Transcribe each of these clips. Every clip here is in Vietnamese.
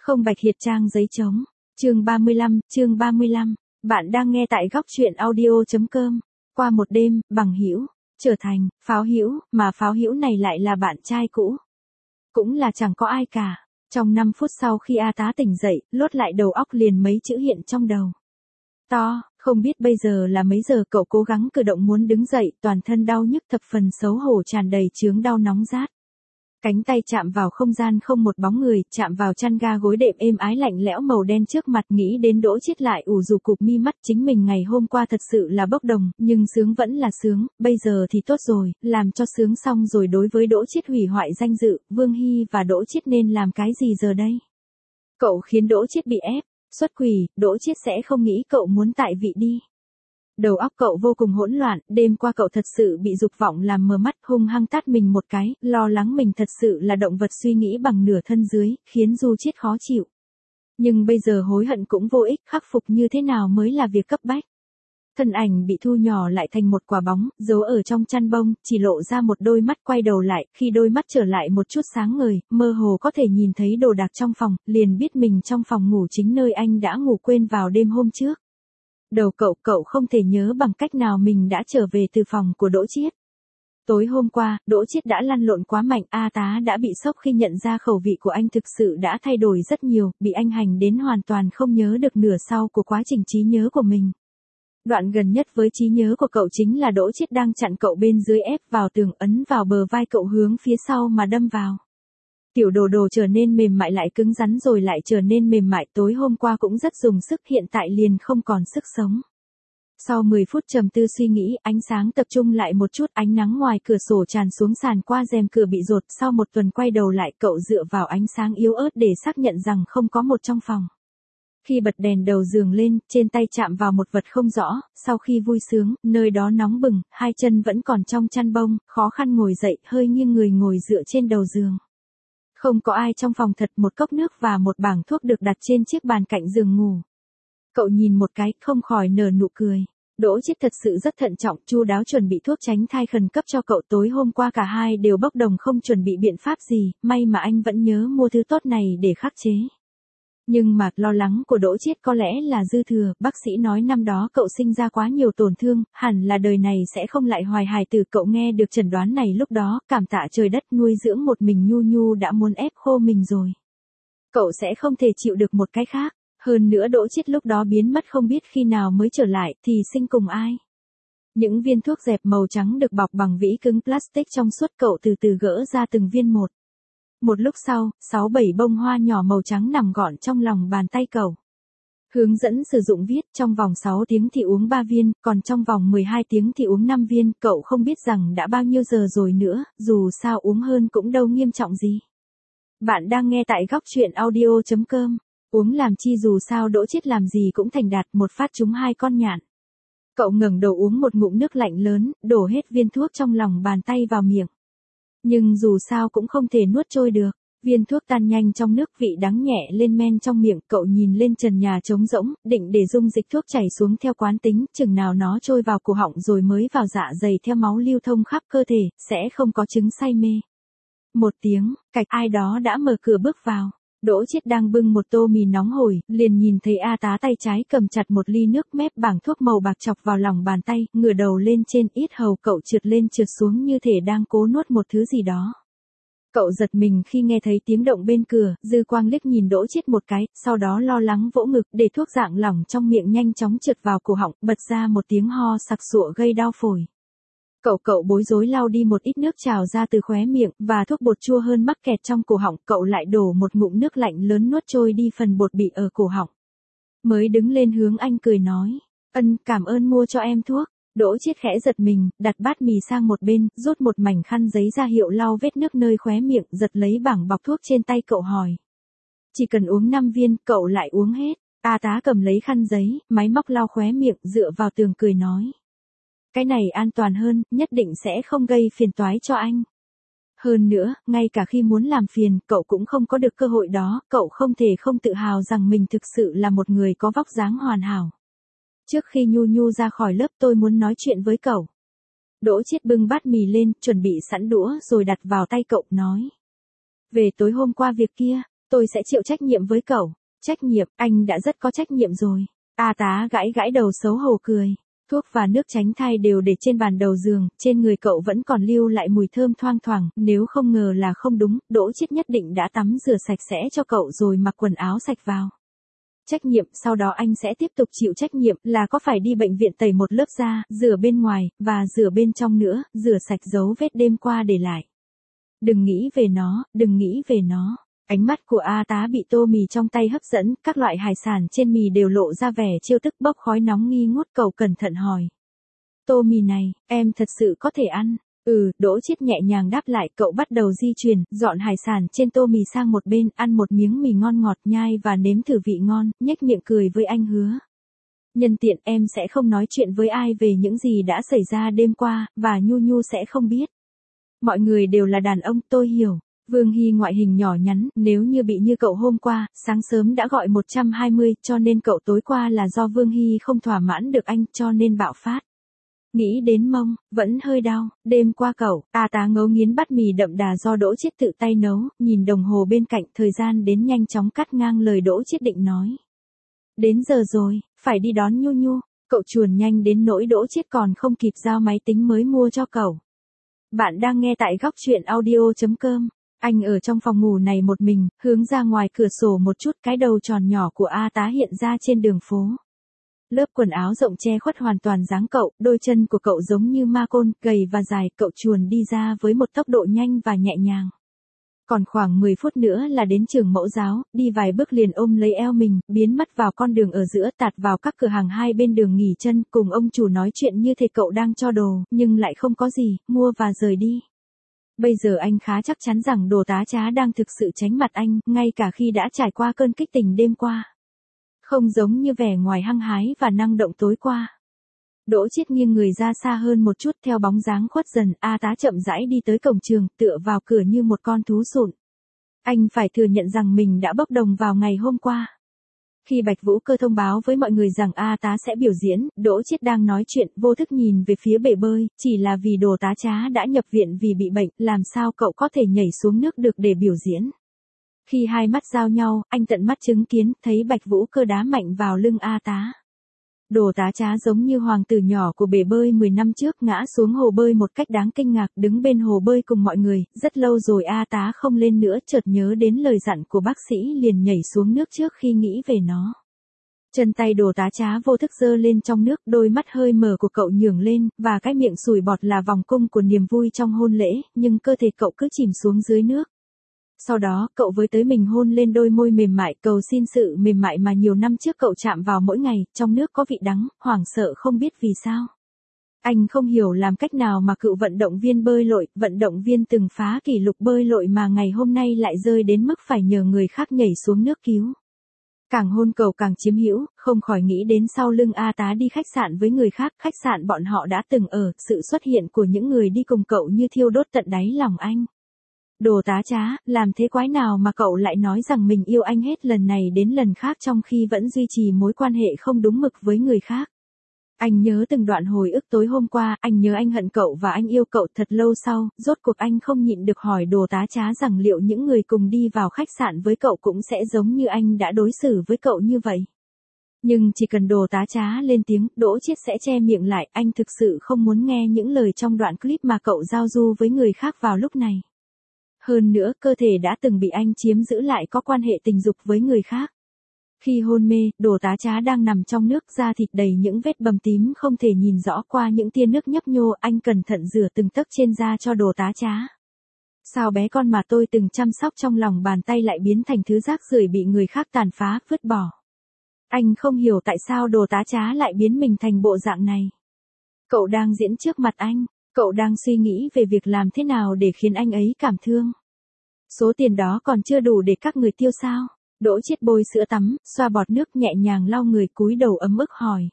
Không Bạch Hiệt trang giấy trống. Chương 35. Bạn đang nghe tại góc truyện audio.com. Qua một đêm, bằng hữu trở thành pháo hữu, mà pháo hữu này lại là bạn trai cũ. Cũng là chẳng có ai cả. Trong 5 phút sau khi A Tá tỉnh dậy, lốt lại đầu óc liền mấy chữ hiện trong đầu. Không biết bây giờ là mấy giờ. Cậu cố gắng cử động muốn đứng dậy, toàn thân đau nhức thập phần, xấu hổ tràn đầy chướng đau nóng rát. Cánh tay chạm vào không gian không một bóng người, chạm vào chăn ga gối đệm êm ái lạnh lẽo màu đen trước mặt, nghĩ đến Đỗ Chiết lại ủ rũ cụp mi mắt. Chính mình ngày hôm qua thật sự là bốc đồng, nhưng sướng vẫn là sướng, bây giờ thì tốt rồi, làm cho sướng xong rồi. Đối với Đỗ Chiết hủy hoại danh dự, Vương Hy và Đỗ Chiết nên làm cái gì giờ đây? Cậu khiến Đỗ Chiết bị ép, xuất quỷ, Đỗ Chiết sẽ không nghĩ cậu muốn tại vị đi. Đầu óc cậu vô cùng hỗn loạn, đêm qua cậu thật sự bị dục vọng làm mờ mắt, hung hăng tát mình một cái, lo lắng mình thật sự là động vật suy nghĩ bằng nửa thân dưới, khiến Du Chiết khó chịu. Nhưng bây giờ hối hận cũng vô ích, khắc phục như thế nào mới là việc cấp bách. Thân ảnh bị thu nhỏ lại thành một quả bóng, giấu ở trong chăn bông, chỉ lộ ra một đôi mắt. Quay đầu lại, khi đôi mắt trở lại một chút sáng ngời, mơ hồ có thể nhìn thấy đồ đạc trong phòng, liền biết mình trong phòng ngủ chính nơi anh đã ngủ quên vào đêm hôm trước. Đầu cậu không thể nhớ bằng cách nào mình đã trở về từ phòng của Đỗ Chiết. Tối hôm qua, Đỗ Chiết đã lăn lộn quá mạnh, A Tá đã bị sốc khi nhận ra khẩu vị của anh thực sự đã thay đổi rất nhiều, bị anh hành đến hoàn toàn không nhớ được nửa sau của quá trình trí nhớ của mình. Đoạn gần nhất với trí nhớ của cậu chính là Đỗ Chiết đang chặn cậu bên dưới, ép vào tường, ấn vào bờ vai cậu hướng phía sau mà đâm vào. Tiểu đồ trở nên mềm mại lại cứng rắn rồi lại trở nên mềm mại, tối hôm qua cũng rất dùng sức, hiện tại liền không còn sức sống. Sau 10 phút trầm tư suy nghĩ, ánh sáng tập trung lại một chút, ánh nắng ngoài cửa sổ tràn xuống sàn qua rèm cửa bị rột. Sau một tuần quay đầu lại, cậu dựa vào ánh sáng yếu ớt để xác nhận rằng không có một trong phòng. Khi bật đèn đầu giường lên, trên tay chạm vào một vật không rõ, sau khi vui sướng, nơi đó nóng bừng, hai chân vẫn còn trong chăn bông, khó khăn ngồi dậy, hơi nghiêng người ngồi dựa trên đầu giường. Không có ai trong phòng thật, một cốc nước và một bảng thuốc được đặt trên chiếc bàn cạnh giường ngủ. Cậu nhìn một cái, không khỏi nở nụ cười. Đỗ Chiết thật sự rất thận trọng, chu đáo chuẩn bị thuốc tránh thai khẩn cấp cho cậu. Tối hôm qua cả hai đều bốc đồng không chuẩn bị biện pháp gì, may mà anh vẫn nhớ mua thứ tốt này để khắc chế. Nhưng mà, lo lắng của Đỗ Chiết có lẽ là dư thừa, bác sĩ nói năm đó cậu sinh ra quá nhiều tổn thương, hẳn là đời này sẽ không lại hoài hài tử. Cậu nghe được chẩn đoán này lúc đó, cảm tạ trời đất, nuôi dưỡng một mình Nhu đã muốn ép khô mình rồi. Cậu sẽ không thể chịu được một cái khác, hơn nữa Đỗ Chiết lúc đó biến mất không biết khi nào mới trở lại, thì sinh cùng ai. Những viên thuốc dẹp màu trắng được bọc bằng vĩ cứng plastic trong suốt, cậu từ từ gỡ ra từng viên một. Một lúc sau, 6-7 bông hoa nhỏ màu trắng nằm gọn trong lòng bàn tay cậu. Hướng dẫn sử dụng viết, trong vòng 6 tiếng thì uống 3 viên, còn trong vòng 12 tiếng thì uống 5 viên. Cậu không biết rằng đã bao nhiêu giờ rồi nữa, dù sao uống hơn cũng đâu nghiêm trọng gì. Bạn đang nghe tại góc truyện audio.com. Uống làm chi, dù sao Đỗ Chiết làm gì cũng thành đạt, một phát trúng 2 con nhạn. Cậu ngẩng đầu uống một ngụm nước lạnh lớn, đổ hết viên thuốc trong lòng bàn tay vào miệng. Nhưng dù sao cũng không thể nuốt trôi được. Viên thuốc tan nhanh trong nước, vị đắng nhẹ lên men trong miệng. Cậu nhìn lên trần nhà trống rỗng, định để dung dịch thuốc chảy xuống theo quán tính, chừng nào nó trôi vào cổ họng rồi mới vào dạ dày theo máu lưu thông khắp cơ thể, sẽ không có chứng say mê. Một tiếng, cạch, ai đó đã mở cửa bước vào. Đỗ Chiết đang bưng một tô mì nóng hổi, liền nhìn thấy A Tá tay trái cầm chặt một ly nước, mép bảng thuốc màu bạc chọc vào lòng bàn tay, ngửa đầu lên trên, yết hầu cậu trượt lên trượt xuống như thể đang cố nuốt một thứ gì đó. Cậu giật mình khi nghe thấy tiếng động bên cửa, dư quang liếc nhìn Đỗ Chiết một cái, sau đó lo lắng vỗ ngực, để thuốc dạng lỏng trong miệng nhanh chóng trượt vào cổ họng, bật ra một tiếng ho sặc sụa gây đau phổi. Cậu bối rối lau đi một ít nước trào ra từ khóe miệng, và thuốc bột chua hơn mắc kẹt trong cổ họng. Cậu lại đổ một ngụm nước lạnh lớn nuốt trôi đi phần bột bị ở cổ họng. Mới đứng lên hướng anh cười nói, cảm ơn mua cho em thuốc. Đỗ Chiết khẽ giật mình, đặt bát mì sang một bên, rút một mảnh khăn giấy ra hiệu lau vết nước nơi khóe miệng, giật lấy bảng bọc thuốc trên tay cậu hỏi. Chỉ cần uống 5 viên, cậu lại uống hết. A Tá cầm lấy khăn giấy, máy móc lau khóe miệng, dựa vào tường cười nói. Cái này an toàn hơn, nhất định sẽ không gây phiền toái cho anh. Hơn nữa, ngay cả khi muốn làm phiền, cậu cũng không có được cơ hội đó, cậu không thể không tự hào rằng mình thực sự là một người có vóc dáng hoàn hảo. Trước khi Nhu ra khỏi lớp, tôi muốn nói chuyện với cậu. Đỗ Chiết bưng bát mì lên, chuẩn bị sẵn đũa rồi đặt vào tay cậu, nói. Về tối hôm qua việc kia, Tôi sẽ chịu trách nhiệm với cậu. Trách nhiệm, anh đã rất có trách nhiệm rồi. A Tá gãi gãi đầu xấu hổ cười. Thuốc và nước tránh thai đều để trên bàn đầu giường, trên người cậu vẫn còn lưu lại mùi thơm thoang thoảng, nếu không ngờ là không đúng, Đỗ Chiết nhất định đã tắm rửa sạch sẽ cho cậu rồi mặc quần áo sạch vào. Trách nhiệm, sau đó anh sẽ tiếp tục chịu trách nhiệm là có phải đi bệnh viện tẩy một lớp da, rửa bên ngoài, và rửa bên trong nữa, rửa sạch dấu vết đêm qua để lại. Đừng nghĩ về nó, đừng nghĩ về nó. Ánh mắt của A Tá bị tô mì trong tay hấp dẫn, các loại hải sản trên mì đều lộ ra vẻ trêu tức bốc khói nóng nghi ngút, cậu cẩn thận hỏi. Tô mì này, em thật sự có thể ăn? Đỗ Chiết nhẹ nhàng đáp lại, cậu bắt đầu di chuyển, dọn hải sản trên tô mì sang một bên, ăn một miếng mì ngon ngọt nhai và nếm thử vị ngon, nhếch miệng cười với anh hứa. Nhân tiện em sẽ không nói chuyện với ai về những gì đã xảy ra đêm qua, và Nhu Nhu sẽ không biết. Mọi người đều là đàn ông, tôi hiểu. Vương Hy ngoại hình nhỏ nhắn, nếu như bị như cậu hôm qua, sáng sớm đã gọi 120, cho nên cậu tối qua là do Vương Hy không thỏa mãn được anh, cho nên bạo phát. Nghĩ đến mông, vẫn hơi đau, đêm qua cậu, A Tá ngấu nghiến bát mì đậm đà do Đỗ Chiết tự tay nấu, nhìn đồng hồ bên cạnh, thời gian đến nhanh chóng cắt ngang lời Đỗ Chiết định nói. Đến giờ rồi, phải đi đón Nhu Nhu, cậu chuồn nhanh đến nỗi Đỗ Chiết còn không kịp giao máy tính mới mua cho cậu. Bạn đang nghe tại góc truyện audio.com. Anh ở trong phòng ngủ này một mình, hướng ra ngoài cửa sổ một chút, cái đầu tròn nhỏ của A Tá hiện ra trên đường phố. Lớp quần áo rộng che khuất hoàn toàn dáng cậu, đôi chân của cậu giống như ma côn, gầy và dài, cậu chuồn đi ra với một tốc độ nhanh và nhẹ nhàng. Còn khoảng 10 phút nữa là đến trường mẫu giáo, đi vài bước liền ôm lấy eo mình, biến mất vào con đường ở giữa, tạt vào các cửa hàng hai bên đường nghỉ chân, cùng ông chủ nói chuyện như thể cậu đang cho đồ, nhưng lại không có gì, mua và rời đi. Bây giờ anh khá chắc chắn rằng Đồ Tá Trá đang thực sự tránh mặt anh, ngay cả khi đã trải qua cơn kích tình đêm qua. Không giống như vẻ ngoài hăng hái và năng động tối qua. Đỗ Chiết nghiêng người ra xa hơn một chút, theo bóng dáng khuất dần, A Tá chậm rãi đi tới cổng trường, tựa vào cửa như một con thú sụn. Anh phải thừa nhận rằng mình đã bốc đồng vào ngày hôm qua. Khi Bạch Vũ Cơ thông báo với mọi người rằng A Tá sẽ biểu diễn, Đỗ Chiết đang nói chuyện, vô thức nhìn về phía bể bơi, chỉ là vì Đồ Tá Trá đã nhập viện vì bị bệnh, làm sao cậu có thể nhảy xuống nước được để biểu diễn. Khi hai mắt giao nhau, anh tận mắt chứng kiến, thấy Bạch Vũ Cơ đá mạnh vào lưng A Tá. Đồ Tá Trá giống như hoàng tử nhỏ của bể bơi 10 năm trước, ngã xuống hồ bơi một cách đáng kinh ngạc, đứng bên hồ bơi cùng mọi người, rất lâu rồi A Tá không lên nữa, chợt nhớ đến lời dặn của bác sĩ liền nhảy xuống nước trước khi nghĩ về nó. Chân tay Đồ Tá Trá vô thức giơ lên trong nước, đôi mắt hơi mở của cậu nhướng lên, và cái miệng sùi bọt là vòng cung của niềm vui trong hôn lễ, nhưng cơ thể cậu cứ chìm xuống dưới nước. Sau đó, cậu với tới mình hôn lên đôi môi mềm mại, cầu xin sự mềm mại mà nhiều năm trước cậu chạm vào mỗi ngày, trong nước có vị đắng, hoảng sợ không biết vì sao. Anh không hiểu làm cách nào mà cựu vận động viên bơi lội, vận động viên từng phá kỷ lục bơi lội mà ngày hôm nay lại rơi đến mức phải nhờ người khác nhảy xuống nước cứu. Càng hôn cậu càng chiếm hữu, không khỏi nghĩ đến sau lưng A Tá đi khách sạn với người khác, khách sạn bọn họ đã từng ở, sự xuất hiện của những người đi cùng cậu như thiêu đốt tận đáy lòng anh. Đồ Tá Trá, làm thế quái nào mà cậu lại nói rằng mình yêu anh hết lần này đến lần khác trong khi vẫn duy trì mối quan hệ không đúng mực với người khác. Anh nhớ từng đoạn hồi ức tối hôm qua, anh nhớ anh hận cậu và anh yêu cậu. Thật lâu sau, rốt cuộc anh không nhịn được hỏi Đồ Tá Trá rằng liệu những người cùng đi vào khách sạn với cậu cũng sẽ giống như anh đã đối xử với cậu như vậy. Nhưng chỉ cần Đồ Tá Trá lên tiếng, Đỗ Chiết sẽ che miệng lại, anh thực sự không muốn nghe những lời trong đoạn clip mà cậu giao du với người khác vào lúc này. Hơn nữa, cơ thể đã từng bị anh chiếm giữ lại có quan hệ tình dục với người khác. Khi hôn mê, Đồ Tá Trá đang nằm trong nước, da thịt đầy những vết bầm tím không thể nhìn rõ qua những tia nước nhấp nhô, anh cẩn thận rửa từng tấc trên da cho Đồ Tá Trá. Sao bé con mà tôi từng chăm sóc trong lòng bàn tay lại biến thành thứ rác rưởi bị người khác tàn phá, vứt bỏ. Anh không hiểu tại sao Đồ Tá Trá lại biến mình thành bộ dạng này. Cậu đang diễn trước mặt anh. Cậu đang suy nghĩ về việc làm thế nào để khiến anh ấy cảm thương. Số tiền đó còn chưa đủ để các người tiêu sao? Đỗ Chiết bôi sữa tắm, xoa bọt nước nhẹ nhàng lau người, cúi đầu ấm ức hỏi.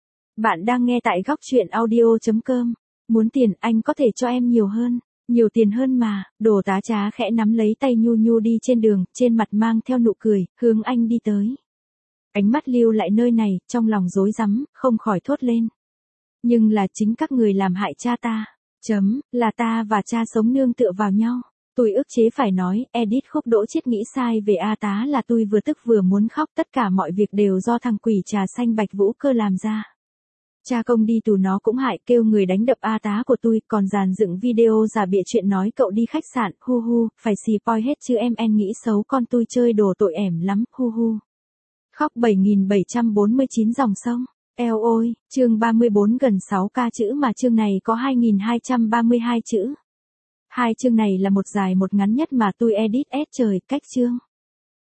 Bạn đang nghe tại góc truyện audio.com. Muốn tiền, anh có thể cho em nhiều hơn. Nhiều tiền hơn mà. Đồ Tá Trá khẽ nắm lấy tay Nhu Nhu đi trên đường, trên mặt mang theo nụ cười, hướng anh đi tới. Ánh mắt lưu lại nơi này, trong lòng rối rắm, không khỏi thốt lên. Nhưng là chính các người làm hại cha ta. Là ta và cha sống nương tựa vào nhau. Tôi ức chế phải nói, edit khúc Đỗ Chiết nghĩ sai về A Tá là tôi vừa tức vừa muốn khóc, tất cả mọi việc đều do thằng quỷ trà xanh Bạch Vũ Cơ làm ra. Cha công đi tù nó cũng hại, kêu người đánh đập A Tá của tôi, còn dàn dựng video giả bịa chuyện nói cậu đi khách sạn, hu hu, phải xì poi hết chứ em nghĩ xấu con tôi chơi đồ tội ẻm lắm, hu hu. Khóc 7.749 dòng sông. Eo ôi, chương 34 gần 6k chữ mà chương này có 2.232 chữ. Hai chương này là một dài một ngắn nhất mà tôi edit trời, cách chương.